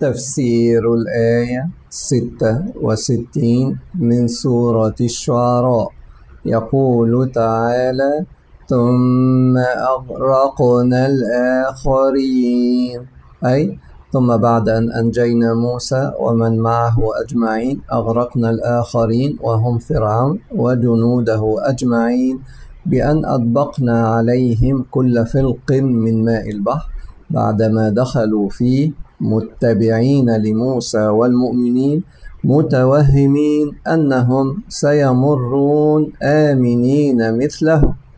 تفسير الآية 66 من سورة الشعراء. يقول تعالى: ثم أغرقنا الآخرين، أي ثم بعد أن أنجينا موسى ومن معه أجمعين أغرقنا الآخرين وهم فرعون وجنوده أجمعين بأن أطبقنا عليهم كل فلق من ماء البحر بعدما دخلوا فيه متبعين لموسى والمؤمنين متوهمين أنهم سيمرون آمنين مثله.